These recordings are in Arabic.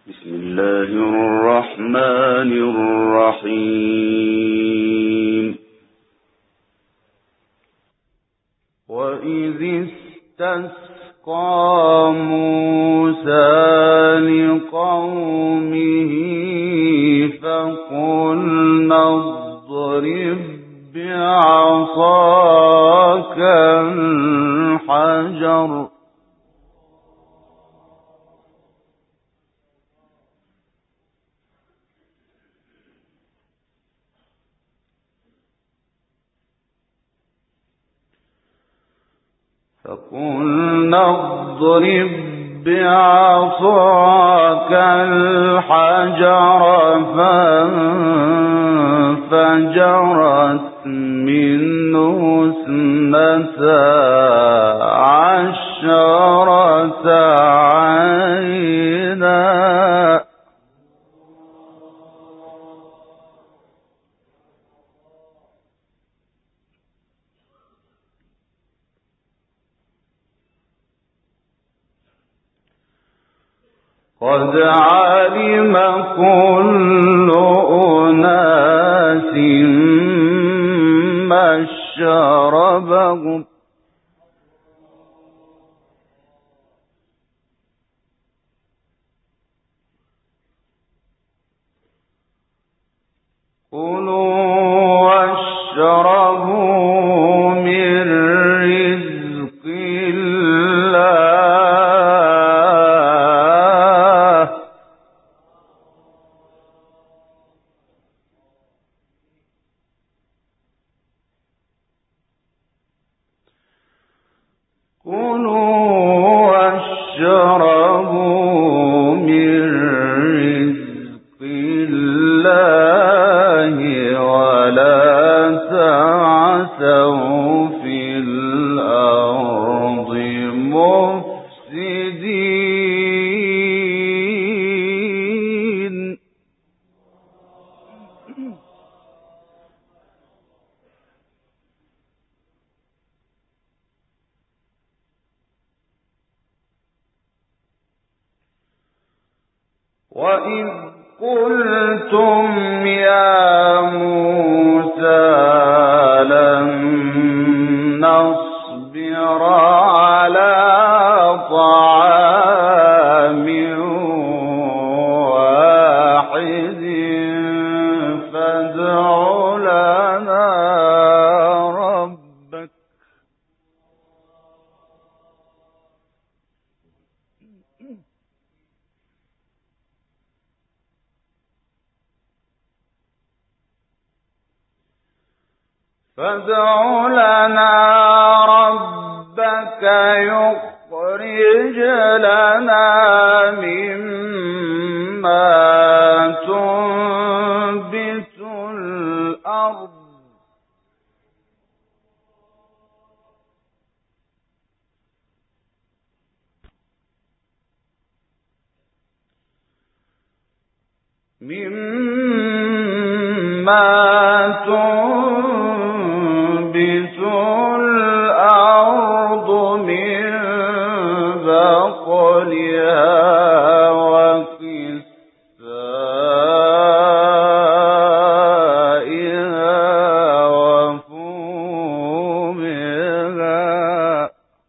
بسم الله الرحمن الرحيم. وإذ استسقى موسى لقومه فقلنا اضرب بعصاك الحجر فانفجرت منه 12 عينا قد علم كل أناس مشربهم كلوا واشربوا من رزق الله ولا تعثوا في الأرض مفسدين وإذ قلتم يا موسى لن نصبر على طعام واحد فادع لنا ربك يخرج لنا مما تنبت الأرض من بقلها وقثائها وفومها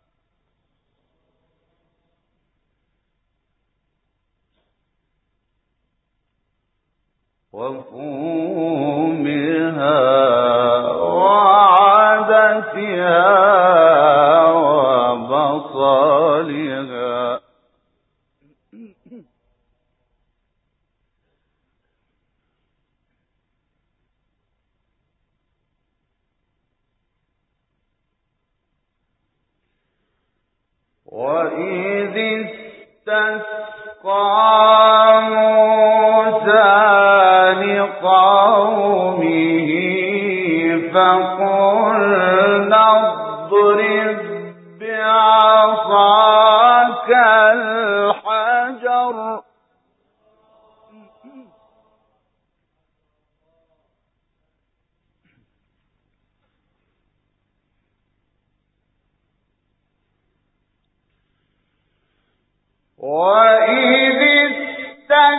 وعدسها وبصلها وإذ استسقى موسى لقومه فقلنا اضرب بعصاك الحجر وإذ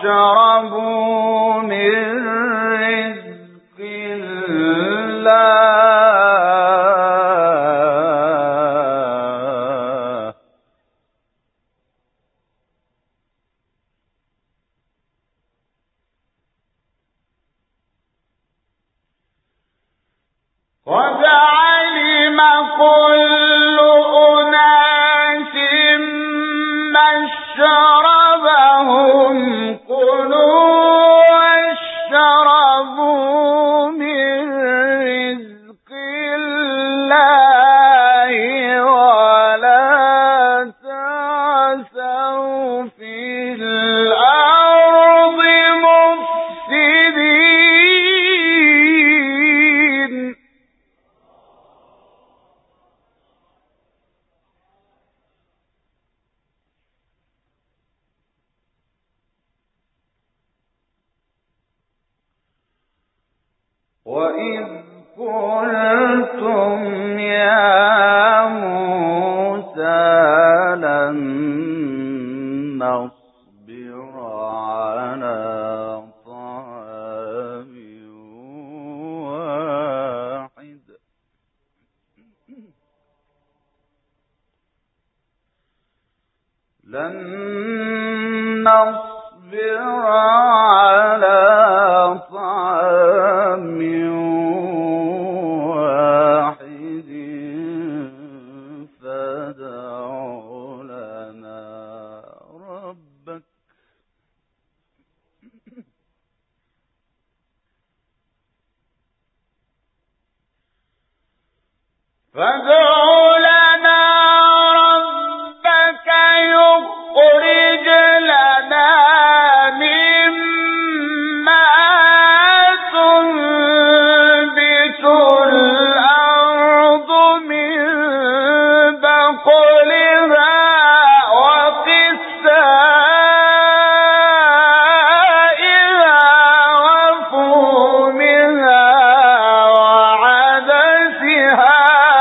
واشربوا من رزق الله قد علم كل أناس مشربهم كلوا واشربوا من رزق الله ولا تعثوا في الأرض مفسدين وَإِذْ قُلْتُمْ يَا مُوسَىٰ لَن نَّصْبِرَ عَلَىٰ طَعَامٍ وَاحِدٍ فادع لنا ربك يخرج لنا مما تنبت الأرض من بقلها وقثائها وفومها وعدسها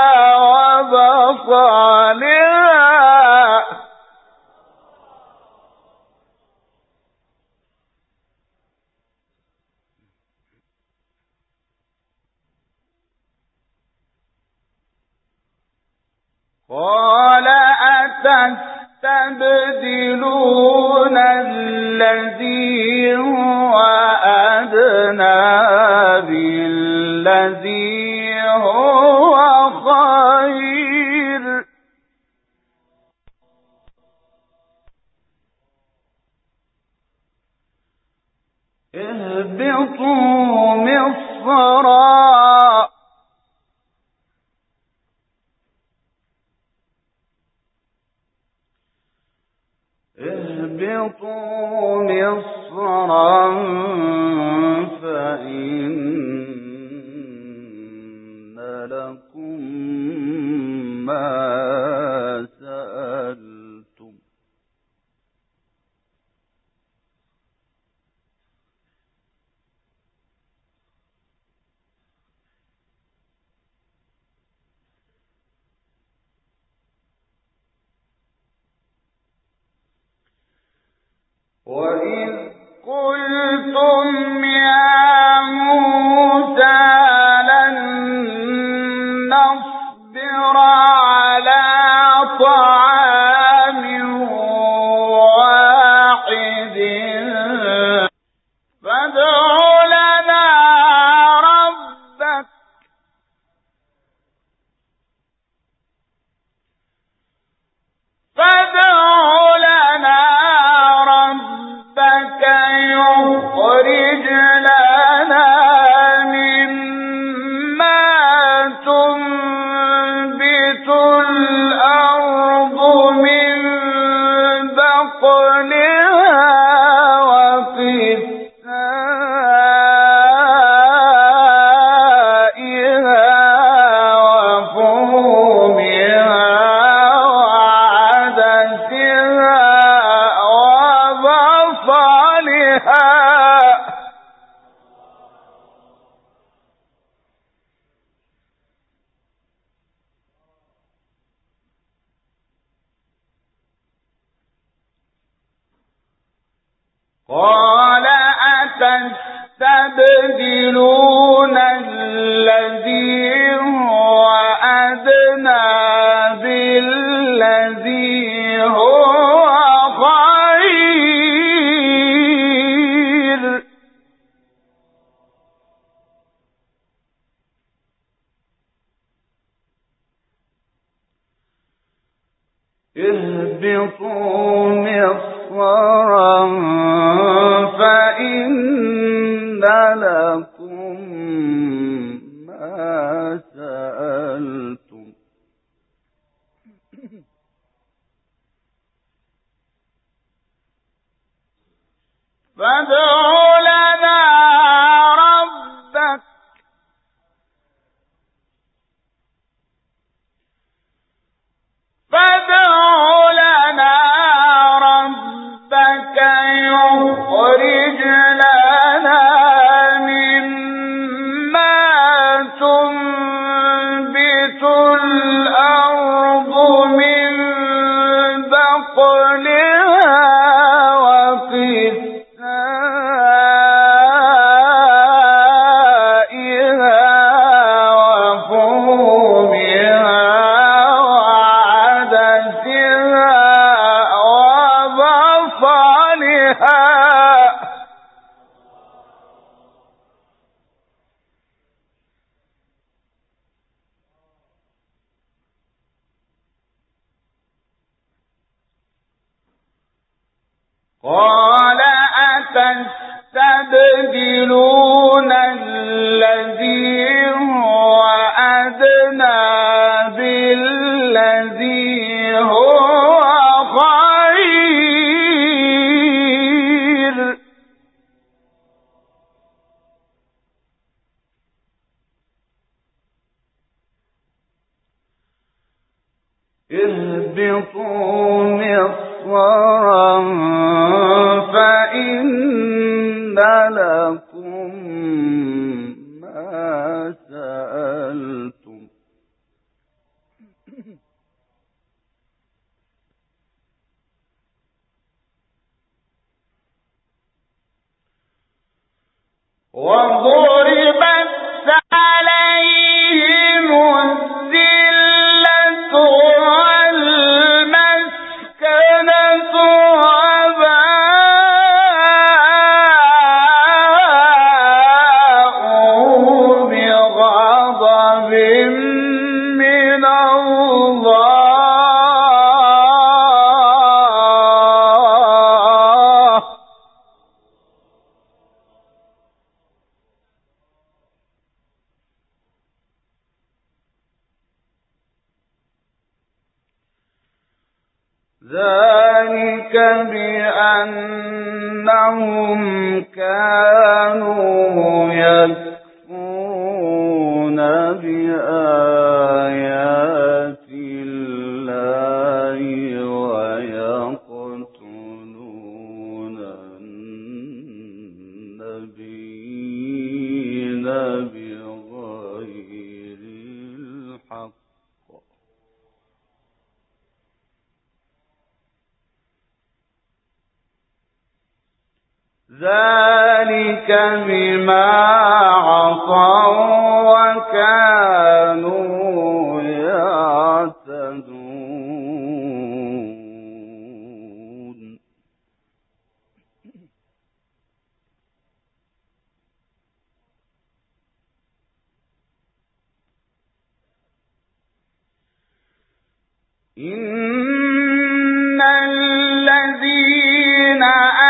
وبصلها قال أتستبدلون الذي هو أدنى بالذي هو خير اهبطوا مصرا فإن لكم ما سألتم وَإِذْ قُلْتُمْ يَا مُوسَىٰ لَن نَّصْبِرَ عَلَىٰ طَعَامٍ وَاحِدٍ فَادْعُ لَنَا رَبَّكَ يخرج لنا مما تنبت الأرض من بقلها وقثائها وفومها وعدسها وبصلها قال أتستبدلون الذي هو أدنى بالذي هو خير اهبطوا مصرا فإن لكم ما سألتم فادع لنا ربك يخرج لنا مما تنبت الأرض من بقلها وقثائها وفومها وعدسها وبصلها قال أتستبدلون الذي هو أدنى بالذي هو خير اهبطوا مصرا فإن لكم ما سألتم وضربت عليهم الذلة والمسكنة وباءوا بغضب من الله ذلك بأنهم كانوا يكفرون بآيات الله ويقتلون النبيين بغير الحق ذلك بما عصوا وكانوا يعتدون إن الذين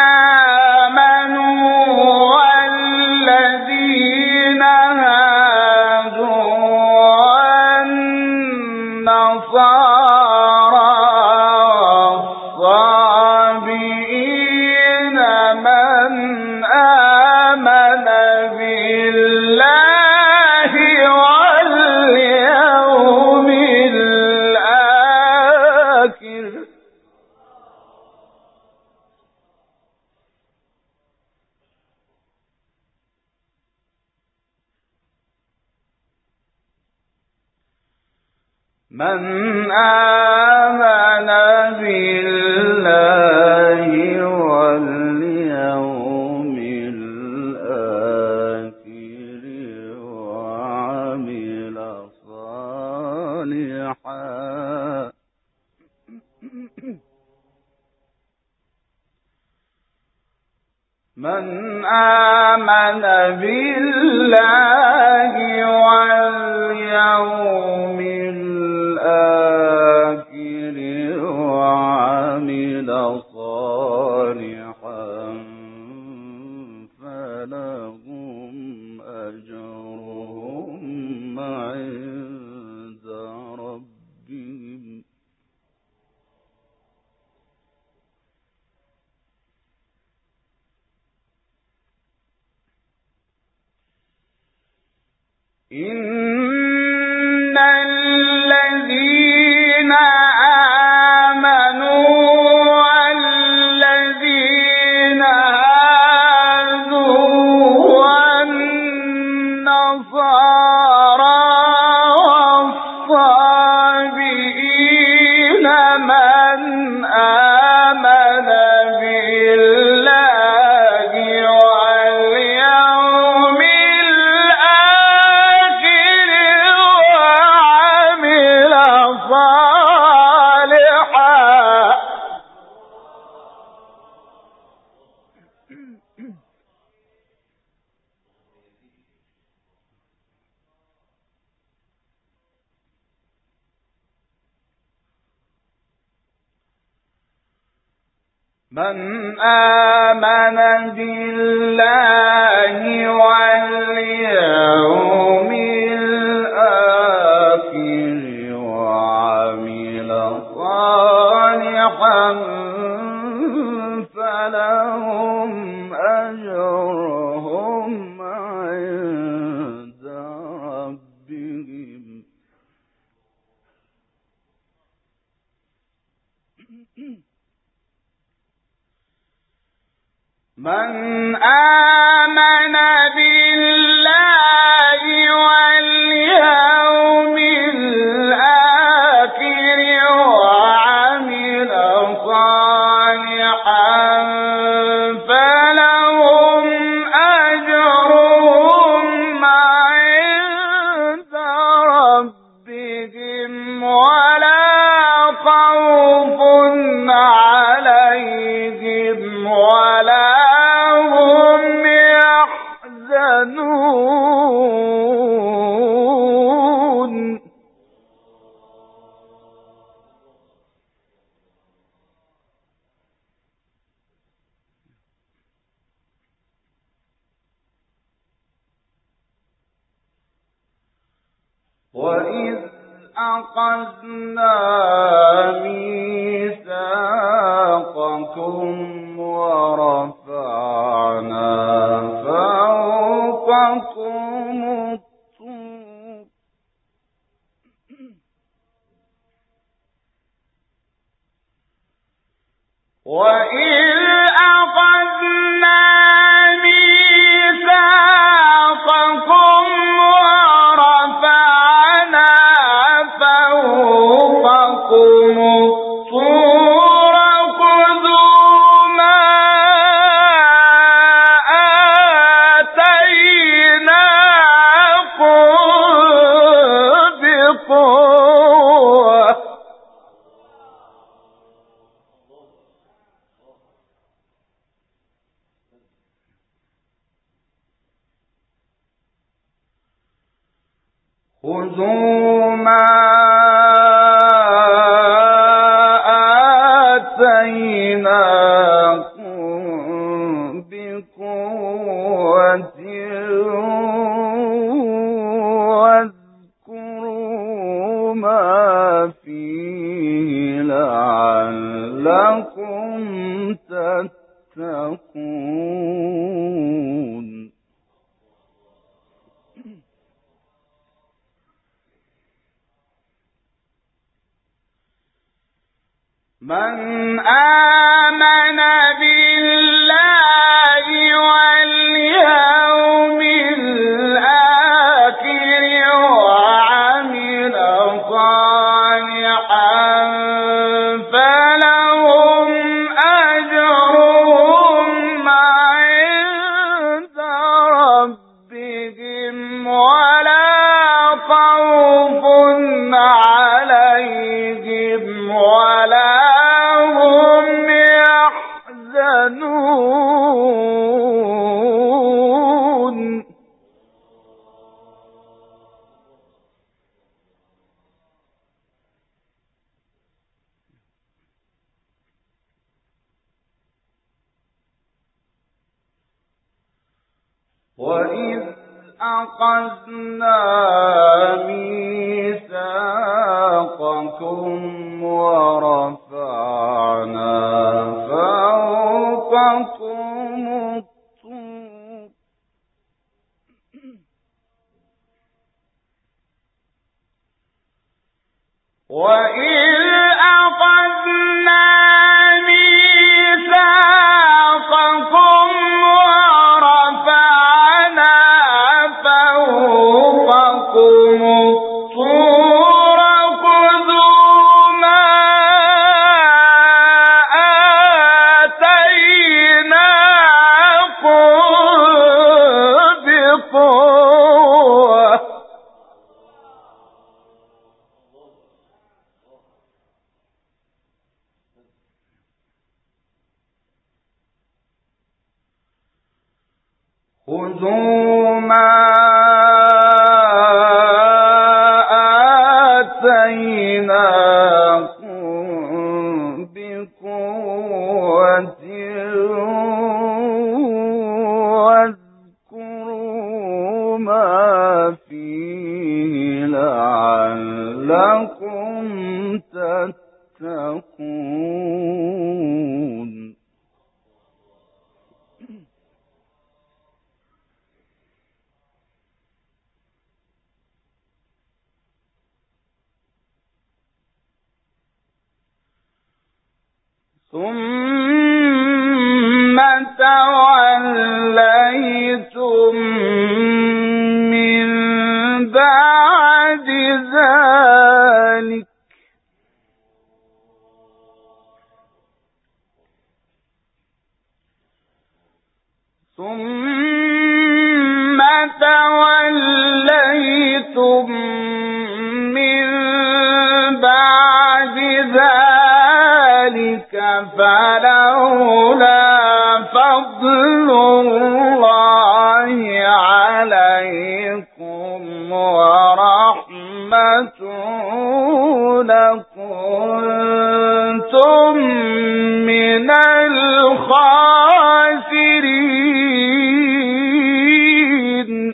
من آمن بالله واليوم الآخر من آمن بالله واليوم الآخر وعمل صالحا فلهم أجرهم عند ربهم إن الذين آمنوا والذين هادوا والنصارى والصابئين من آمن بالله واليوم الآخر وعمل صالحا من آمن بالله واليوم الآخر وعمل صالحا فلهم أجرهم عند ربهم من آمن بالله واليوم الآخر وعمل صالحا فلهم أجرهم عند ربهم ولا خوف عليهم ولا هم يحزنون وإذ أخذنا ميثاقكم ورفعنا فوقكم الطور وإذ أخذنا ميثاقكم ورفعنا فوقكم الطور خذوا ما آتيناكم بقوة خذوا ما آتيناكم بقوة واذكروا ما فيه لعلكم تتقون من آمن بالله واليوم الآخر وعمل صالحا فلهم أجرهم عند ربهم ولا خوف عليهم ولا هم يحزنون وَإِذْ أَخَذْنَا مِيثَاقَكُمْ وَرَفَعْنَا فَوْقَكُمُ الطُّورَ وَإِذْ أَخَذْنَا مِيثَاقَكُمْ وَرَفَعْنَا فَوْقَكُمُ الطُّورَ خُذُوا مَا آتَيْنَاكُمْ بِقُوَّةٍ خُذُوا مَا آتَيْنَاكُمْ بِقُوَّةٍ وَاذْكُرُوا مَا فِيهِ لَعَلَّكُمْ تَتَّقُونَ ثُمَّ تَوَلَّيْتُم مِّن بَعْدِ ذَلِكَ فلولا فضل الله عليكم ورحمته لكنتم من الخاسرين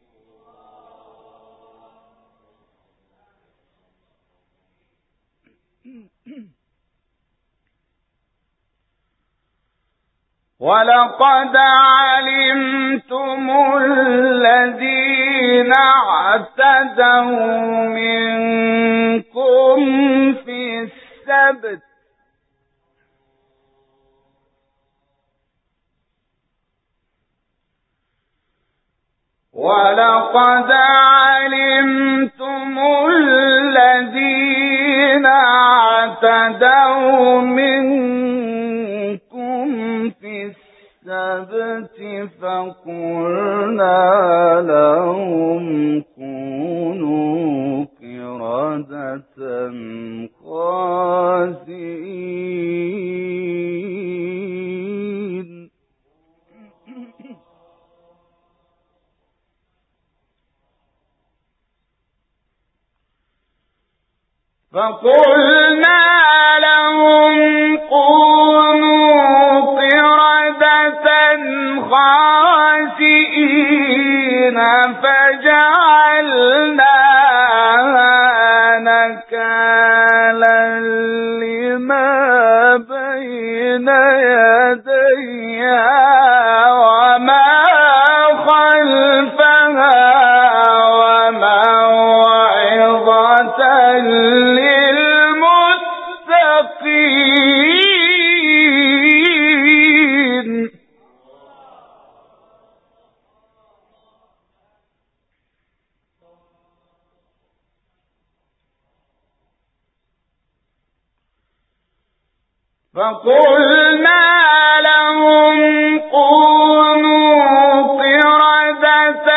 ولقد علمتم الذين اعتدوا منكم في السبت ولقد علمتم الذين اعتدوا منكم في السبت فقلنا لهم كونوا قردة خاسئين فقلنا لهم كونوا قردة خاسئين فجعلناها نكالا لما بين يديها وما خلفها وموعظة للمتقين فقلنا لهم كونوا قردة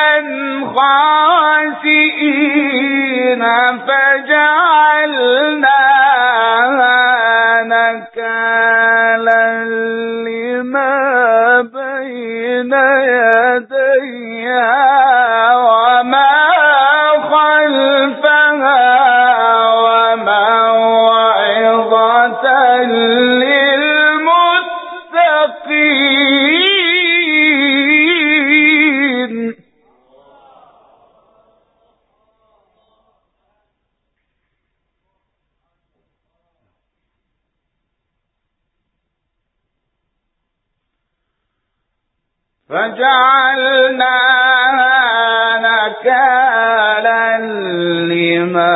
خاسئين فجعلناها نكالا لما بين يديها وما خلفها وموعظة للمتقين فجعلناها نكالا لما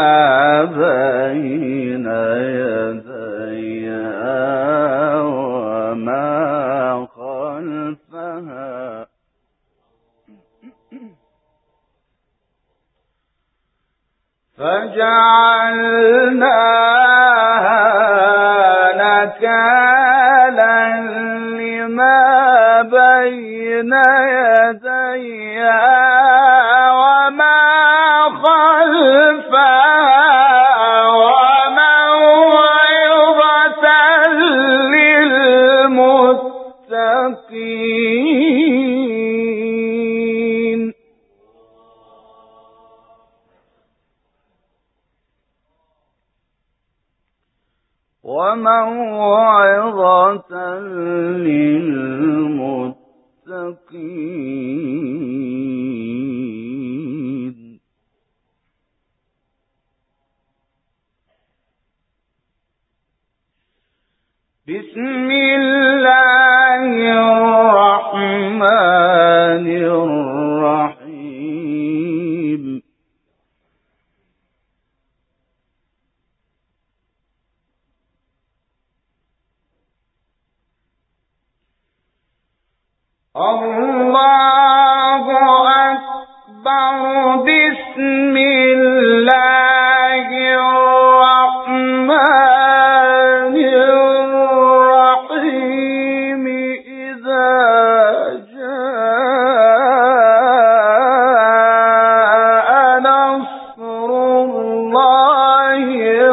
بين يديها وما خلفها فجعلناها نكالا لما بين يديها وما خلفها وموعظة للمتقين وموعظة للمتقين. بسم الله الرحمن الرحيم. الله أكبر. بسم الله الرحمن الرحيم. إذا جاء نصر الله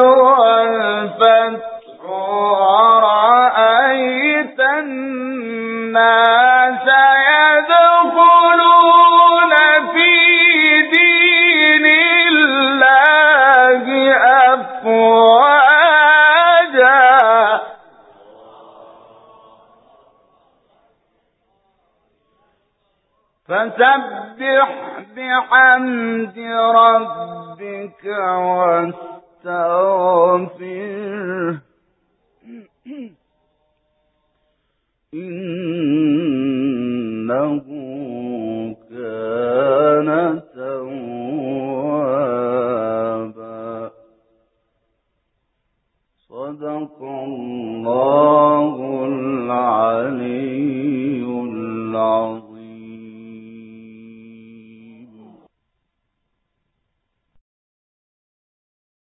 والفتح ورأيت الناس يدخلون في دين الله أفواجا فسبح بحمد ربك واستغفره